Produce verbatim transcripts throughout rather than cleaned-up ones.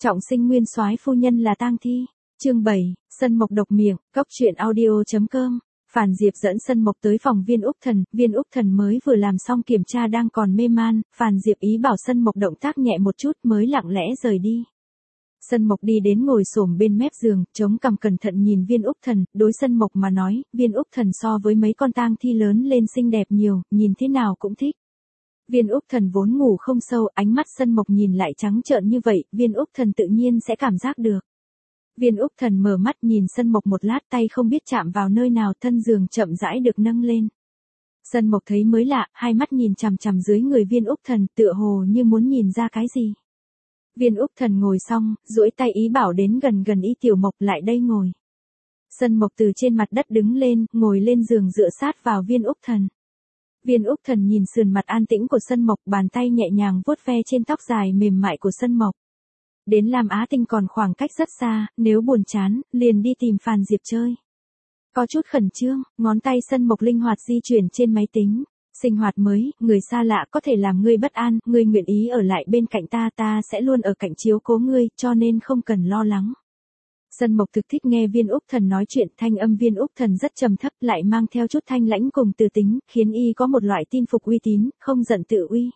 Trọng sinh nguyên soái phu nhân là tang thi. Chương bảy, Sân Mộc độc miệng, cốc truyện audio chấm com. Phàn Diệp dẫn Sân Mộc tới phòng Viên Úc Thần, Viên Úc Thần mới vừa làm xong kiểm tra đang còn mê man, Phàn Diệp ý bảo Sân Mộc động tác nhẹ một chút mới lặng lẽ rời đi. Sân Mộc đi đến ngồi xổm bên mép giường, chống cằm cẩn thận nhìn Viên Úc Thần, đối Sân Mộc mà nói, Viên Úc Thần so với mấy con tang thi lớn lên xinh đẹp nhiều, nhìn thế nào cũng thích. Viên Úc Thần vốn ngủ không sâu, ánh mắt Sân Mộc nhìn lại trắng trợn như vậy, Viên Úc Thần tự nhiên sẽ cảm giác được. Viên Úc Thần mở mắt nhìn Sân Mộc một lát, tay không biết chạm vào nơi nào, thân giường chậm rãi được nâng lên. Sân Mộc thấy mới lạ, hai mắt nhìn chằm chằm dưới người Viên Úc Thần, tựa hồ như muốn nhìn ra cái gì. Viên Úc Thần ngồi xong, duỗi tay ý bảo đến gần gần Y Tiểu Mộc lại đây ngồi. Sân Mộc từ trên mặt đất đứng lên, ngồi lên giường dựa sát vào Viên Úc Thần. Viên Úc Thần nhìn sườn mặt an tĩnh của Sân Mộc, bàn tay nhẹ nhàng vuốt ve trên tóc dài mềm mại của Sân Mộc. Đến Lam Á Tinh còn khoảng cách rất xa, nếu buồn chán, liền đi tìm Phàn Diệp chơi. Có chút khẩn trương, ngón tay Sân Mộc linh hoạt di chuyển trên máy tính. Sinh hoạt mới, người xa lạ có thể làm ngươi bất an, ngươi nguyện ý ở lại bên cạnh ta, ta sẽ luôn ở cạnh chiếu cố ngươi, cho nên không cần lo lắng. Sân Mộc thực thích nghe Viên Úc Thần nói chuyện, thanh âm Viên Úc Thần rất trầm thấp lại mang theo chút thanh lãnh cùng từ tính, khiến y có một loại tin phục uy tín, không giận tự uy.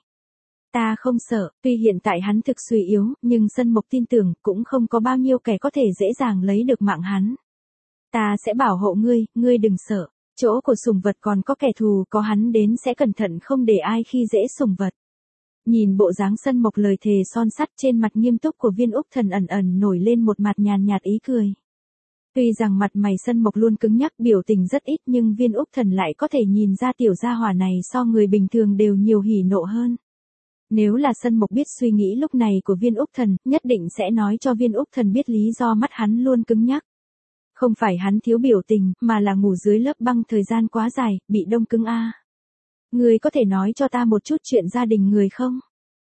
Ta không sợ, tuy hiện tại hắn thực suy yếu, nhưng Sân Mộc tin tưởng cũng không có bao nhiêu kẻ có thể dễ dàng lấy được mạng hắn. Ta sẽ bảo hộ ngươi, ngươi đừng sợ. Chỗ của sủng vật còn có kẻ thù, có hắn đến sẽ cẩn thận không để ai khi dễ sủng vật. Nhìn bộ dáng Sân Mộc lời thề son sắt, trên mặt nghiêm túc của Viên Úc Thần ẩn ẩn nổi lên một mặt nhàn nhạt ý cười. Tuy rằng mặt mày Sân Mộc luôn cứng nhắc, biểu tình rất ít, nhưng Viên Úc Thần lại có thể nhìn ra tiểu gia hỏa này so người bình thường đều nhiều hỉ nộ hơn. Nếu là Sân Mộc biết suy nghĩ lúc này của Viên Úc Thần, nhất định sẽ nói cho Viên Úc Thần biết lý do mắt hắn luôn cứng nhắc. Không phải hắn thiếu biểu tình, mà là ngủ dưới lớp băng thời gian quá dài, bị đông cứng a. À. Ngươi có thể nói cho ta một chút chuyện gia đình người không?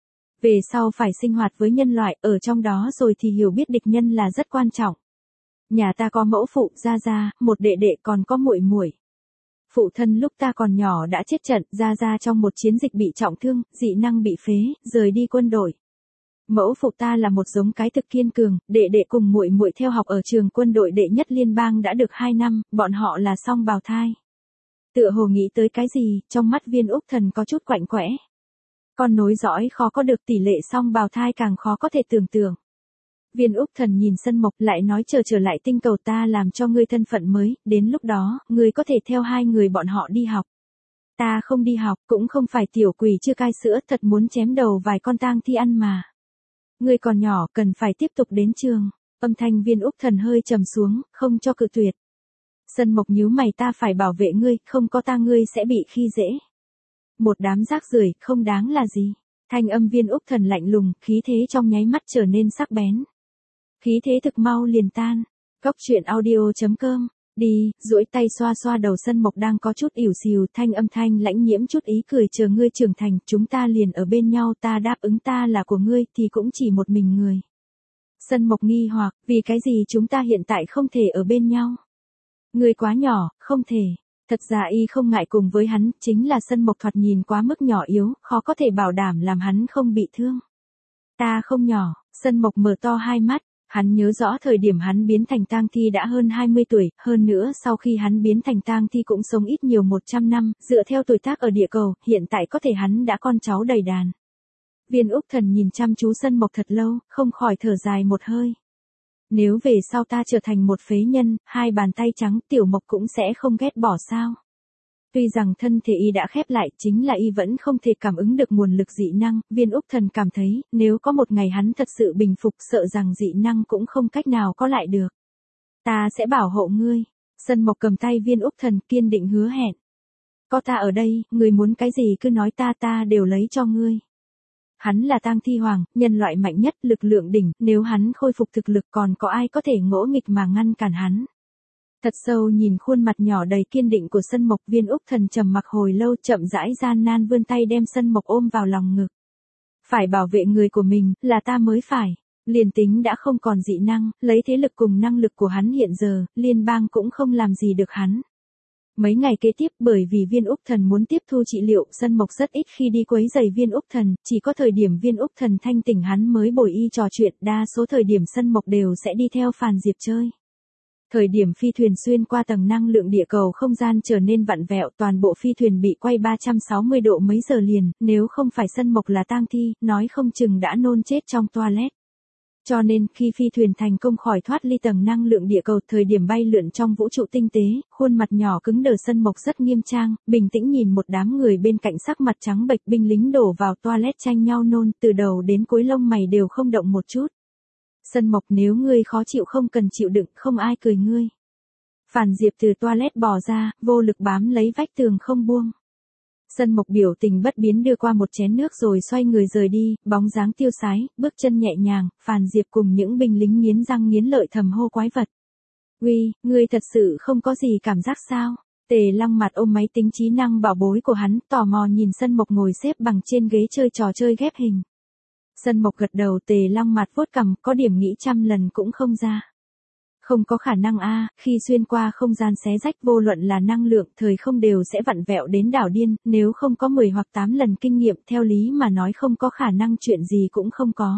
Về sau phải sinh hoạt với nhân loại, ở trong đó rồi thì hiểu biết địch nhân là rất quan trọng. Nhà ta có mẫu phụ, gia gia, một đệ đệ còn có muội muội. Phụ thân lúc ta còn nhỏ đã chết trận, gia gia trong một chiến dịch bị trọng thương, dị năng bị phế, rời đi quân đội. Mẫu phụ ta là một giống cái thực kiên cường, đệ đệ cùng muội muội theo học ở trường quân đội đệ nhất liên bang đã được hai năm, bọn họ là song bào thai. Tựa hồ nghĩ tới cái gì, trong mắt Viên Úc Thần có chút quạnh quẽ. Con nối dõi khó có được, tỷ lệ song bào thai càng khó có thể tưởng tượng. Viên Úc Thần nhìn Sân Mộc lại nói chờ trở lại tinh cầu ta làm cho ngươi thân phận mới, đến lúc đó, ngươi có thể theo hai người bọn họ đi học. Ta không đi học, cũng không phải tiểu quỷ chưa cai sữa, thật muốn chém đầu vài con tang thi ăn mà. Ngươi còn nhỏ, cần phải tiếp tục đến trường. Âm thanh Viên Úc Thần hơi trầm xuống, không cho cự tuyệt. Sân Mộc nhíu mày, ta phải bảo vệ ngươi, không có ta ngươi sẽ bị khi dễ. Một đám rác rưởi, không đáng là gì. Thanh âm Viên Úc Thần lạnh lùng, khí thế trong nháy mắt trở nên sắc bén. Khí thế thực mau liền tan. Cốc truyện audio chấm com. Đi, duỗi tay xoa xoa đầu Sân Mộc đang có chút ỉu xìu, thanh âm thanh lãnh nhiễm chút ý cười, chờ ngươi trưởng thành, chúng ta liền ở bên nhau, ta đáp ứng ta là của ngươi, thì cũng chỉ một mình người. Sân Mộc nghi hoặc, vì cái gì chúng ta hiện tại không thể ở bên nhau? Ngươi quá nhỏ, không thể. Thật ra y không ngại cùng với hắn, chính là Sân Mộc thoạt nhìn quá mức nhỏ yếu, khó có thể bảo đảm làm hắn không bị thương. Ta không nhỏ, Sân Mộc mở to hai mắt. Hắn nhớ rõ thời điểm hắn biến thành tang thi đã hơn hai mươi tuổi, hơn nữa sau khi hắn biến thành tang thi cũng sống ít nhiều một trăm năm, dựa theo tuổi tác ở địa cầu, hiện tại có thể hắn đã con cháu đầy đàn. Viên Úc Thần nhìn chăm chú Sân Mộc thật lâu, không khỏi thở dài một hơi. Nếu về sau ta trở thành một phế nhân, hai bàn tay trắng, Tiểu Mộc cũng sẽ không ghét bỏ sao? Tuy rằng thân thể y đã khép lại, chính là y vẫn không thể cảm ứng được nguồn lực dị năng, Viên Úc Thần cảm thấy, nếu có một ngày hắn thật sự bình phục, sợ rằng dị năng cũng không cách nào có lại được. Ta sẽ bảo hộ ngươi. Sân Mộc cầm tay Viên Úc Thần kiên định hứa hẹn. Có ta ở đây, ngươi muốn cái gì cứ nói ta ta đều lấy cho ngươi. Hắn là tang thi hoàng, nhân loại mạnh nhất, lực lượng đỉnh, nếu hắn khôi phục thực lực còn có ai có thể ngỗ nghịch mà ngăn cản hắn. Thật sâu nhìn khuôn mặt nhỏ đầy kiên định của Sân Mộc, Viên Úc Thần trầm mặc hồi lâu, chậm rãi gian nan vươn tay đem Sân Mộc ôm vào lòng ngực. Phải bảo vệ người của mình, là ta mới phải. Liền tính đã không còn dị năng, lấy thế lực cùng năng lực của hắn hiện giờ, liên bang cũng không làm gì được hắn. Mấy ngày kế tiếp bởi vì Viên Úc Thần muốn tiếp thu trị liệu, Sân Mộc rất ít khi đi quấy rầy Viên Úc Thần, chỉ có thời điểm Viên Úc Thần thanh tỉnh hắn mới bồi y trò chuyện, đa số thời điểm Sân Mộc đều sẽ đi theo Phàn Diệp chơi. Thời điểm phi thuyền xuyên qua tầng năng lượng địa cầu không gian trở nên vặn vẹo, toàn bộ phi thuyền bị quay ba trăm sáu mươi độ mấy giờ liền, nếu không phải Sân Mộc là tang thi, nói không chừng đã nôn chết trong toilet. Cho nên, khi phi thuyền thành công khỏi thoát ly tầng năng lượng địa cầu, thời điểm bay lượn trong vũ trụ tinh tế, khuôn mặt nhỏ cứng đờ Sân Mộc rất nghiêm trang, bình tĩnh nhìn một đám người bên cạnh sắc mặt trắng bệch binh lính đổ vào toilet tranh nhau nôn, từ đầu đến cuối lông mày đều không động một chút. Sân Mộc, nếu ngươi khó chịu không cần chịu đựng, không ai cười ngươi. Phàn Diệp từ toilet bò ra, vô lực bám lấy vách tường không buông. Sân Mộc biểu tình bất biến đưa qua một chén nước rồi xoay người rời đi, bóng dáng tiêu sái, bước chân nhẹ nhàng, Phàn Diệp cùng những binh lính nghiến răng nghiến lợi thầm hô quái vật. Uy, ngươi thật sự không có gì cảm giác sao? Tề Lăng Mặt ôm máy tính trí năng bảo bối của hắn, tò mò nhìn Sân Mộc ngồi xếp bằng trên ghế chơi trò chơi ghép hình. Sân Mộc gật đầu, Tề Lăng Mặt vuốt cằm, có điểm nghĩ trăm lần cũng không ra. Không có khả năng a, khi xuyên qua không gian xé rách vô luận là năng lượng, thời không đều sẽ vặn vẹo đến đảo điên, nếu không có mười hoặc tám lần kinh nghiệm, theo lý mà nói không có khả năng, chuyện gì cũng không có.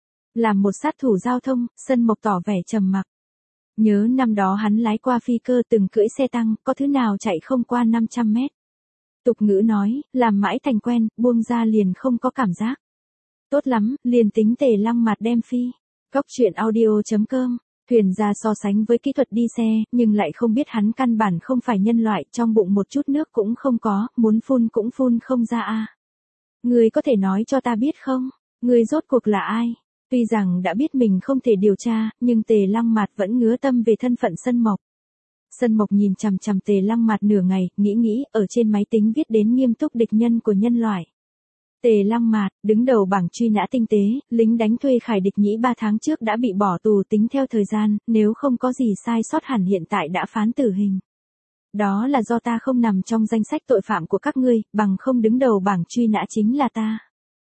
Làm một sát thủ giao thông, Sân Mộc tỏ vẻ trầm mặc. Nhớ năm đó hắn lái qua phi cơ từng cưỡi xe tăng, có thứ nào chạy không qua năm trăm mét. Tục ngữ nói, làm mãi thành quen, buông ra liền không có cảm giác. Tốt lắm, liền tính Tề Lăng Mặt đem phi. Góc truyện audio chấm com. Thuyền ra so sánh với kỹ thuật đi xe, nhưng lại không biết hắn căn bản không phải nhân loại, trong bụng một chút nước cũng không có, muốn phun cũng phun không ra a. Ngươi có thể nói cho ta biết không? Ngươi rốt cuộc là ai? Tuy rằng đã biết mình không thể điều tra, nhưng Tề Lăng Mặt vẫn ngứa tâm về thân phận Sân Mộc. Sân Mộc nhìn chằm chằm Tề Lăng Mặt nửa ngày, nghĩ nghĩ, ở trên máy tính viết đến nghiêm túc địch nhân của nhân loại. Tề Lăng Mạt, đứng đầu bảng truy nã tinh tế, lính đánh thuê Khải Địch Nhĩ ba tháng trước đã bị bỏ tù tính theo thời gian, nếu không có gì sai sót hẳn hiện tại đã phán tử hình. Đó là do ta không nằm trong danh sách tội phạm của các ngươi, bằng không đứng đầu bảng truy nã chính là ta.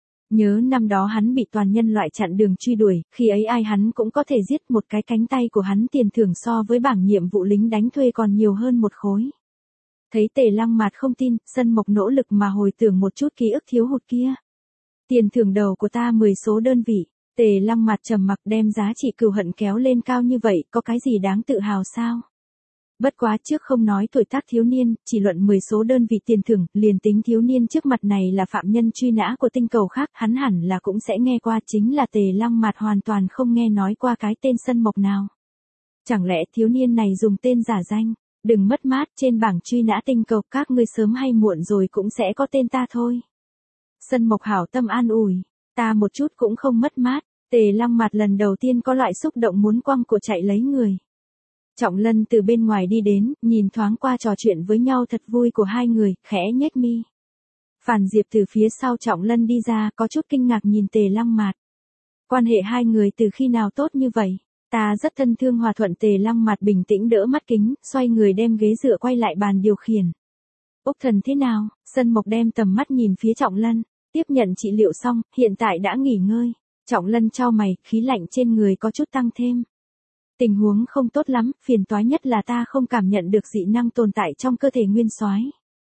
Nhớ năm đó hắn bị toàn nhân loại chặn đường truy đuổi, khi ấy ai hắn cũng có thể giết, một cái cánh tay của hắn tiền thưởng so với bảng nhiệm vụ lính đánh thuê còn nhiều hơn một khối. Thấy Tề Lăng Mạt không tin, Sân Mộc nỗ lực mà hồi tưởng một chút ký ức thiếu hụt kia. Tiền thưởng đầu của ta mười số đơn vị, Tề Lăng Mạt trầm mặc, đem giá trị cừu hận kéo lên cao như vậy, có cái gì đáng tự hào sao? Bất quá trước không nói tuổi tác thiếu niên, chỉ luận mười số đơn vị tiền thưởng, liền tính thiếu niên trước mặt này là phạm nhân truy nã của tinh cầu khác, hắn hẳn là cũng sẽ nghe qua, chính là Tề Lăng Mạt hoàn toàn không nghe nói qua cái tên Sân Mộc nào. Chẳng lẽ thiếu niên này dùng tên giả danh? Đừng mất mát, trên bảng truy nã tinh cầu các ngươi sớm hay muộn rồi cũng sẽ có tên ta thôi. Sân Mộc hảo tâm an ủi, ta một chút cũng không mất mát. Tề Lăng Mặt lần đầu tiên có loại xúc động muốn quăng cổ chạy lấy người. Trọng Lân từ bên ngoài đi đến, nhìn thoáng qua trò chuyện với nhau thật vui của hai người, khẽ nhếch mi. Phàn Diệp từ phía sau Trọng Lân đi ra, có chút kinh ngạc nhìn Tề Lăng Mặt. Quan hệ hai người từ khi nào tốt như vậy? Ta rất thân thương hòa thuận. Tề Lăng Mặt bình tĩnh đỡ mắt kính, xoay người đem ghế dựa quay lại bàn điều khiển. Úc Thần thế nào? Sân Mộc đem tầm mắt nhìn phía Trọng Lân, tiếp nhận trị liệu xong, hiện tại đã nghỉ ngơi. Trọng Lân chau mày, khí lạnh trên người có chút tăng thêm. Tình huống không tốt lắm, phiền toái nhất là ta không cảm nhận được dị năng tồn tại trong cơ thể Nguyên Soái.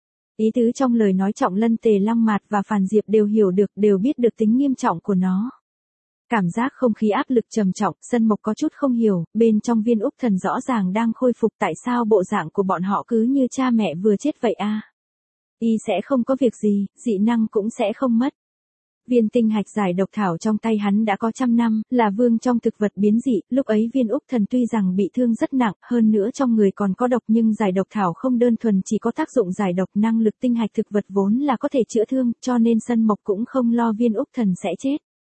Ý tứ trong lời nói Trọng Lân, Tề Lăng Mạt và Phàn Diệp đều hiểu được, đều biết được tính nghiêm trọng của nó. Cảm giác không khí áp lực trầm trọng, Sân Mộc có chút không hiểu, bên trong Viên Úc Thần rõ ràng đang khôi phục, tại sao bộ dạng của bọn họ cứ như cha mẹ vừa chết vậy a? Y sẽ không có việc gì, dị năng cũng sẽ không mất. Viên tinh hạch giải độc thảo trong tay hắn đã có trăm năm, là vương trong thực vật biến dị, lúc ấy Viên Úc Thần tuy rằng bị thương rất nặng, hơn nữa trong người còn có độc, nhưng giải độc thảo không đơn thuần chỉ có tác dụng giải độc, năng lực tinh hạch thực vật vốn là có thể chữa thương, cho nên Sân Mộc cũng không lo Viên Úc Thần sẽ chết.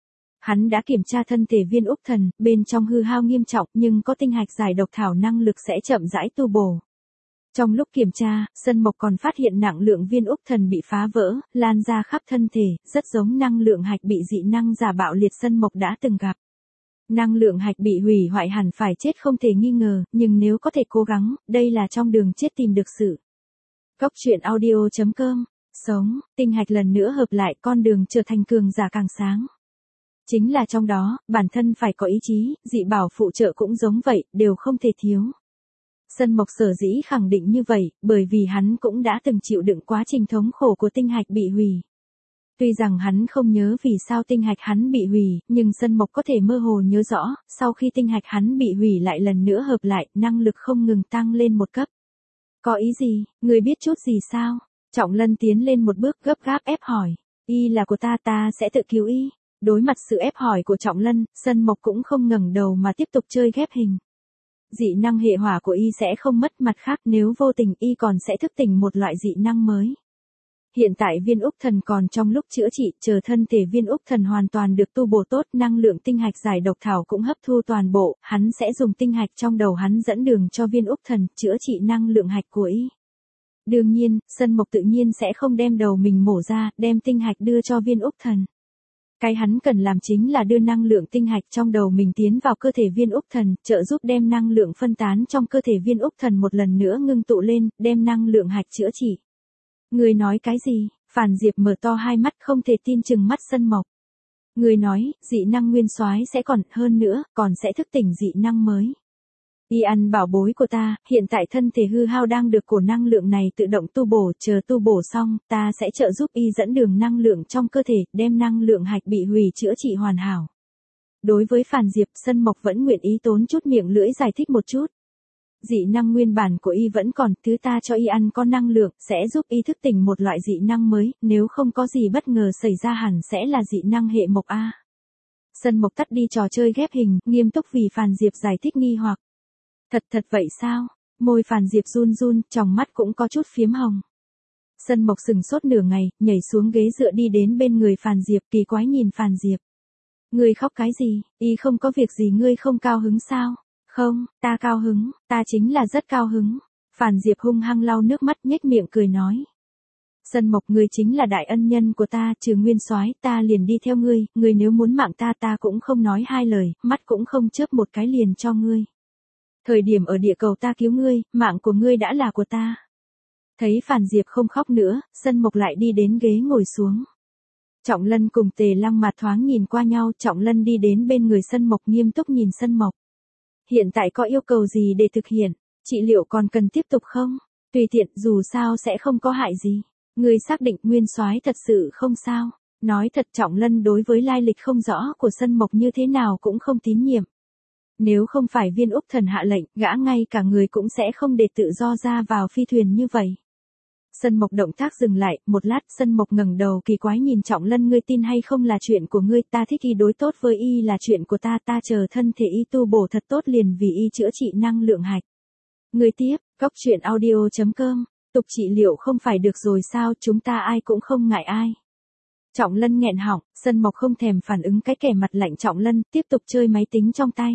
Hắn đã kiểm tra thân thể Viên Úc Thần, bên trong hư hao nghiêm trọng, nhưng có tinh hạch giải độc thảo năng lực sẽ chậm rãi tu bổ. Trong lúc kiểm tra, Sân Mộc còn phát hiện nặng lượng Viên Úc Thần bị phá vỡ, lan ra khắp thân thể, rất giống năng lượng hạch bị dị năng giả bạo liệt Sân Mộc đã từng gặp. Năng lượng hạch bị hủy hoại hẳn phải chết không thể nghi ngờ, nhưng nếu có thể cố gắng, đây là trong đường chết tìm được sự. Góc truyện audio chấm com, sống, tinh hạch lần nữa hợp lại, con đường trở thành cường giả càng sáng. Chính là trong đó, bản thân phải có ý chí, dị bảo phụ trợ cũng giống vậy, đều không thể thiếu. Sân Mộc sở dĩ khẳng định như vậy, bởi vì hắn cũng đã từng chịu đựng quá trình thống khổ của tinh hạch bị hủy. Tuy rằng hắn không nhớ vì sao tinh hạch hắn bị hủy, nhưng Sân Mộc có thể mơ hồ nhớ rõ, sau khi tinh hạch hắn bị hủy lại lần nữa hợp lại, năng lực không ngừng tăng lên một cấp. Có ý gì, người biết chút gì sao? Trọng Lân tiến lên một bước gấp gáp ép hỏi. Y là của ta, ta sẽ tự cứu y. Đối mặt sự ép hỏi của Trọng Lân, Sân Mộc cũng không ngẩng đầu mà tiếp tục chơi ghép hình. Dị năng hệ hỏa của y sẽ không mất, mặt khác nếu vô tình y còn sẽ thức tỉnh một loại dị năng mới. Hiện tại viên Úc Thần còn trong lúc chữa trị, chờ thân thể viên Úc Thần hoàn toàn được tu bổ tốt, năng lượng tinh hạch giải độc thảo cũng hấp thu toàn bộ, hắn sẽ dùng tinh hạch trong đầu hắn dẫn đường cho viên Úc Thần, chữa trị năng lượng hạch của y. Đương nhiên, Sân Mộc tự nhiên sẽ không đem đầu mình mổ ra, đem tinh hạch đưa cho viên Úc Thần. Cái hắn cần làm chính là đưa năng lượng tinh hạch trong đầu mình tiến vào cơ thể viên Úc Thần, trợ giúp đem năng lượng phân tán trong cơ thể viên Úc Thần một lần nữa ngưng tụ lên, đem năng lượng hạch chữa trị. Người nói cái gì? Phản Diệp mở to hai mắt không thể tin chừng mắt Sân Mộc. Người nói, dị năng nguyên soái sẽ còn, hơn nữa, còn sẽ thức tỉnh dị năng mới. Y ăn bảo bối của ta, hiện tại thân thể hư hao đang được cổ năng lượng này tự động tu bổ, chờ tu bổ xong, ta sẽ trợ giúp y dẫn đường năng lượng trong cơ thể, đem năng lượng hạch bị hủy chữa trị hoàn hảo. Đối với Phản Diệp, Sân Mộc vẫn nguyện ý tốn chút miệng lưỡi giải thích một chút. Dị năng nguyên bản của y vẫn còn, thứ ta cho y ăn có năng lượng, sẽ giúp y thức tỉnh một loại dị năng mới, nếu không có gì bất ngờ xảy ra hẳn sẽ là dị năng hệ mộc A. Sân Mộc tắt đi trò chơi ghép hình, nghiêm túc vì Phản Diệp giải thích nghi hoặc. Thật thật vậy sao? Môi Phản Diệp run run, tròng mắt cũng có chút phiếm hồng. Sân Mộc sừng sốt nửa ngày, nhảy xuống ghế dựa đi đến bên người Phản Diệp, kỳ quái nhìn Phản Diệp. Ngươi khóc cái gì, y không có việc gì, ngươi không cao hứng sao? Không, ta cao hứng, ta chính là rất cao hứng. Phản Diệp hung hăng lau nước mắt nhếch miệng cười nói. Sân Mộc, ngươi chính là đại ân nhân của ta, trừ nguyên soái ta liền đi theo ngươi, ngươi nếu muốn mạng ta ta cũng không nói hai lời, mắt cũng không chớp một cái liền cho ngươi. Thời điểm ở địa cầu ta cứu ngươi, mạng của ngươi đã là của ta. Thấy Phản Diệp không khóc nữa, Sân Mộc lại đi đến ghế ngồi xuống. Trọng Lân cùng Tề Lăng Mạt thoáng nhìn qua nhau, Trọng Lân đi đến bên người Sân Mộc nghiêm túc nhìn Sân Mộc. Hiện tại có yêu cầu gì để thực hiện? Trị liệu còn cần tiếp tục không? Tùy tiện, dù sao sẽ không có hại gì. Ngươi xác định nguyên soái thật sự không sao? Nói thật, Trọng Lân đối với lai lịch không rõ của Sân Mộc như thế nào cũng không tín nhiệm. Nếu không phải viên Úc Thần hạ lệnh, gã ngay cả người cũng sẽ không để tự do ra vào phi thuyền như vậy. Sân Mộc động tác dừng lại, một lát Sân Mộc ngẩng đầu kỳ quái nhìn Trọng Lân, ngươi tin hay không là chuyện của ngươi, ta thích y đối tốt với y là chuyện của ta, ta chờ thân thể y tu bổ thật tốt liền vì y chữa trị năng lượng hạch. Ngươi tiếp, góc truyện audio chấm com, tục trị liệu không phải được rồi sao, chúng ta ai cũng không ngại ai. Trọng Lân nghẹn họng, Sân Mộc không thèm phản ứng cái kẻ mặt lạnh Trọng Lân, tiếp tục chơi máy tính trong tay.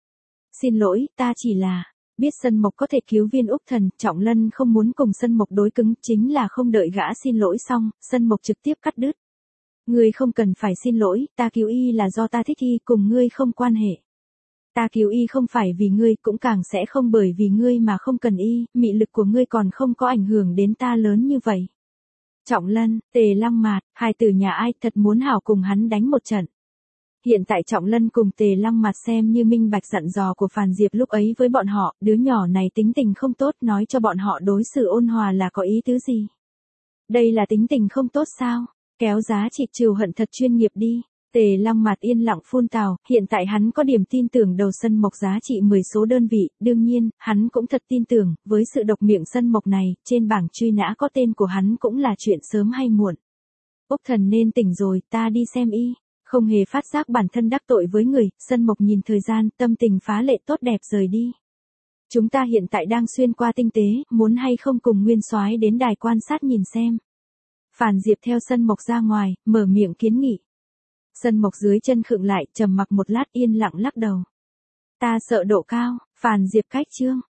Xin lỗi, ta chỉ là... Biết Sân Mộc có thể cứu viên Úc Thần, Trọng Lân không muốn cùng Sân Mộc đối cứng, chính là không đợi gã xin lỗi xong, Sân Mộc trực tiếp cắt đứt. Ngươi không cần phải xin lỗi, ta cứu y là do ta thích y, cùng ngươi không quan hệ. Ta cứu y không phải vì ngươi, cũng càng sẽ không bởi vì ngươi mà không cần y, mị lực của ngươi còn không có ảnh hưởng đến ta lớn như vậy. Trọng Lân, Tề Lăng Mạt, hai từ nhà ai thật muốn hảo cùng hắn đánh một trận. Hiện tại Trọng Lân cùng Tề Lăng Mạt xem như minh bạch dặn dò của Phản Diệp lúc ấy với bọn họ, đứa nhỏ này tính tình không tốt, nói cho bọn họ đối xử ôn hòa là có ý tứ gì. Đây là tính tình không tốt sao? Kéo giá trị trừ hận thật chuyên nghiệp đi. Tề Lăng Mạt yên lặng phun tào, hiện tại hắn có điểm tin tưởng đầu Sân Mộc giá trị mười số đơn vị, đương nhiên, hắn cũng thật tin tưởng, với sự độc miệng Sân Mộc này, trên bảng truy nã có tên của hắn cũng là chuyện sớm hay muộn. Úc Thần nên tỉnh rồi, ta đi xem y. Không hề phát giác bản thân đắc tội với người, Sân Mộc nhìn thời gian, tâm tình phá lệ tốt đẹp rời đi. Chúng ta hiện tại đang xuyên qua tinh tế, muốn hay không cùng nguyên soái đến đài quan sát nhìn xem. Phản Diệp theo Sân Mộc ra ngoài, mở miệng kiến nghị. Sân Mộc dưới chân khựng lại, trầm mặc một lát yên lặng lắc đầu. Ta sợ độ cao, Phản Diệp cách chương.